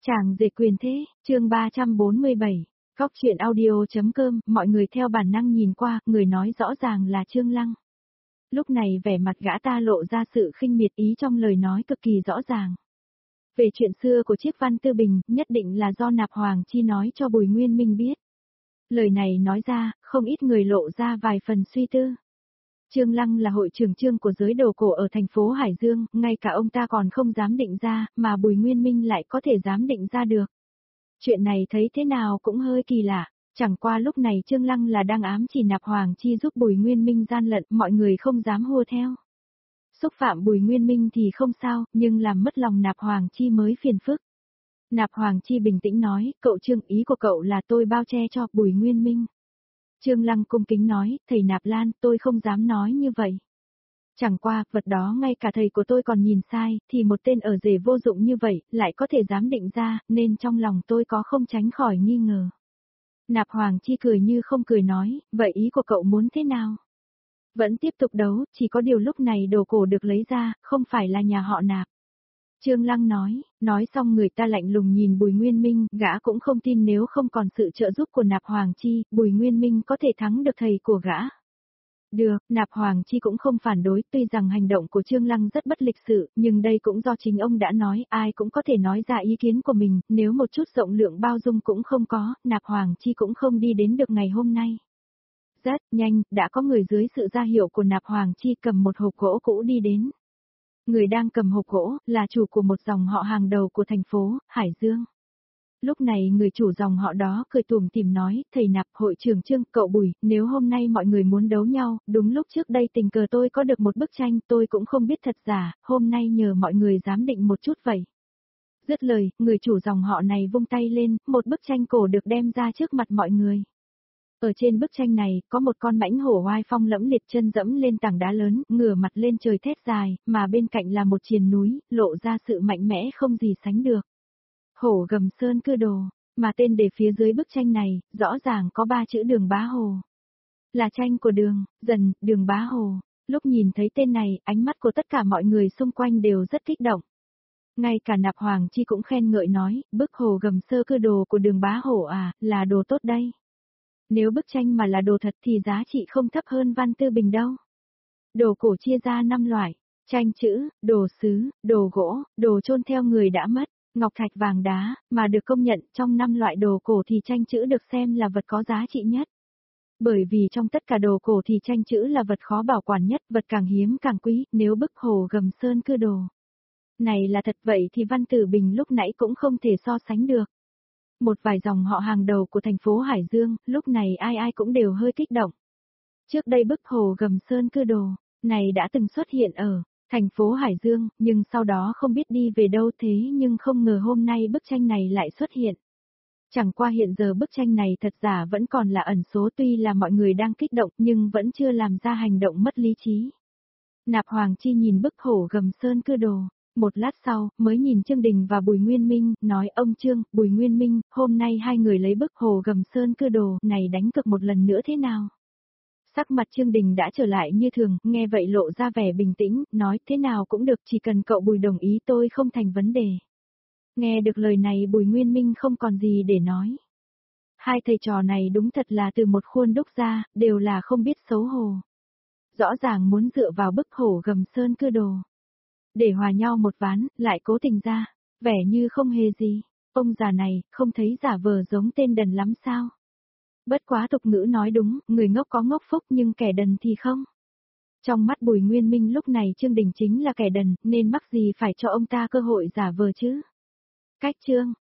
Chàng rể quyền thế, chương 347, Góc chuyện audio.com, mọi người theo bản năng nhìn qua, người nói rõ ràng là Trương Lăng. Lúc này vẻ mặt gã ta lộ ra sự khinh miệt, ý trong lời nói cực kỳ rõ ràng. Về chuyện xưa của chiếc Văn Tư Bình, nhất định là do Nạp Hoàng Chi nói cho Bùi Nguyên Minh biết. Lời này nói ra, không ít người lộ ra vài phần suy tư. Trương Lăng là hội trưởng Trương của giới đồ cổ ở thành phố Hải Dương, ngay cả ông ta còn không dám định ra, mà Bùi Nguyên Minh lại có thể dám định ra được. Chuyện này thấy thế nào cũng hơi kỳ lạ, chẳng qua lúc này Trương Lăng là đang ám chỉ Nạp Hoàng Chi giúp Bùi Nguyên Minh gian lận, mọi người không dám hô theo. Xúc phạm Bùi Nguyên Minh thì không sao, nhưng làm mất lòng Nạp Hoàng Chi mới phiền phức. Nạp Hoàng Chi bình tĩnh nói, cậu Trương, ý của cậu là tôi bao che cho Bùi Nguyên Minh. Trương Lăng cung kính nói, thầy Nạp Lan, tôi không dám nói như vậy. Chẳng qua, vật đó ngay cả thầy của tôi còn nhìn sai, thì một tên ở rể vô dụng như vậy, lại có thể dám định ra, nên trong lòng tôi có không tránh khỏi nghi ngờ. Nạp Hoàng Chi cười như không cười nói, vậy ý của cậu muốn thế nào? Vẫn tiếp tục đấu, chỉ có điều lúc này đồ cổ được lấy ra, không phải là nhà họ Nạp. Trương Lăng nói xong người ta lạnh lùng nhìn Bùi Nguyên Minh, gã cũng không tin nếu không còn sự trợ giúp của Nạp Hoàng Chi, Bùi Nguyên Minh có thể thắng được thầy của gã. Được, Nạp Hoàng Chi cũng không phản đối, tuy rằng hành động của Trương Lăng rất bất lịch sự, nhưng đây cũng do chính ông đã nói, ai cũng có thể nói ra ý kiến của mình, nếu một chút rộng lượng bao dung cũng không có, Nạp Hoàng Chi cũng không đi đến được ngày hôm nay. Rất nhanh, đã có người dưới sự ra hiệu của Nạp Hoàng Chi cầm một hộp gỗ cũ đi đến. Người đang cầm hộp gỗ, là chủ của một dòng họ hàng đầu của thành phố, Hải Dương. Lúc này người chủ dòng họ đó cười tủm tỉm nói, thầy Nạp, hội trưởng Trương, cậu Bùi, nếu hôm nay mọi người muốn đấu nhau, đúng lúc trước đây tình cờ tôi có được một bức tranh, tôi cũng không biết thật giả, hôm nay nhờ mọi người giám định một chút vậy. Dứt lời, người chủ dòng họ này vung tay lên, một bức tranh cổ được đem ra trước mặt mọi người. Ở trên bức tranh này, có một con mãnh hổ oai phong lẫm liệt, chân dẫm lên tảng đá lớn, ngửa mặt lên trời thét dài, mà bên cạnh là một triền núi, lộ ra sự mạnh mẽ không gì sánh được. Hổ Gầm Sơn Cưa Đồ, mà tên để phía dưới bức tranh này, rõ ràng có 3 chữ Đường Bá Hồ. Là tranh của Đường Bá Hồ. Lúc nhìn thấy tên này, ánh mắt của tất cả mọi người xung quanh đều rất kích động. Ngay cả Nạp Hoàng Chi cũng khen ngợi nói, bức Hồ Gầm Sơ Cưa Đồ của Đường Bá Hồ à, là đồ tốt đây. Nếu bức tranh mà là đồ thật thì giá trị không thấp hơn Văn Tư Bình đâu. Đồ cổ chia ra 5 loại, tranh chữ, đồ sứ, đồ gỗ, đồ chôn theo người đã mất, ngọc thạch vàng đá, mà được công nhận trong 5 loại đồ cổ thì tranh chữ được xem là vật có giá trị nhất. Bởi vì trong tất cả đồ cổ thì tranh chữ là vật khó bảo quản nhất, vật càng hiếm càng quý, nếu bức Hồ Gầm Sơn Cưa Đồ này là thật vậy thì Văn Tử Bình lúc nãy cũng không thể so sánh được. Một vài dòng họ hàng đầu của thành phố Hải Dương, lúc này ai cũng đều hơi kích động. Trước đây bức Hồ Gầm Sơn Cưa Đồ này đã từng xuất hiện ở thành phố Hải Dương, nhưng sau đó không biết đi về đâu, thế nhưng không ngờ hôm nay bức tranh này lại xuất hiện. Chẳng qua hiện giờ bức tranh này thật giả vẫn còn là ẩn số, tuy là mọi người đang kích động nhưng vẫn chưa làm ra hành động mất lý trí. Nạp Hoàng Chi nhìn bức Hổ Gầm Sơn Cưa Đồ, một lát sau, mới nhìn Trương Đình và Bùi Nguyên Minh, nói ông Trương, Bùi Nguyên Minh, hôm nay hai người lấy bức Hồ Gầm Sơn Cưa Đồ này đánh cược một lần nữa thế nào? Sắc mặt Trương Đình đã trở lại như thường, nghe vậy lộ ra vẻ bình tĩnh, nói thế nào cũng được, chỉ cần cậu Bùi đồng ý tôi không thành vấn đề. Nghe được lời này Bùi Nguyên Minh không còn gì để nói. Hai thầy trò này đúng thật là từ một khuôn đúc ra, đều là không biết xấu hổ. Rõ ràng muốn dựa vào bức Hổ Gầm Sơn Cưa Đồ để hòa nhau một ván, lại cố tình ra, vẻ như không hề gì. Ông già này, không thấy giả vờ giống tên đần lắm sao? Bất quá tục ngữ nói đúng, người ngốc có ngốc phúc nhưng kẻ đần thì không. Trong mắt Bùi Nguyên Minh lúc này Trương Đình chính là kẻ đần, nên mắc gì phải cho ông ta cơ hội giả vờ chứ? Cách Trương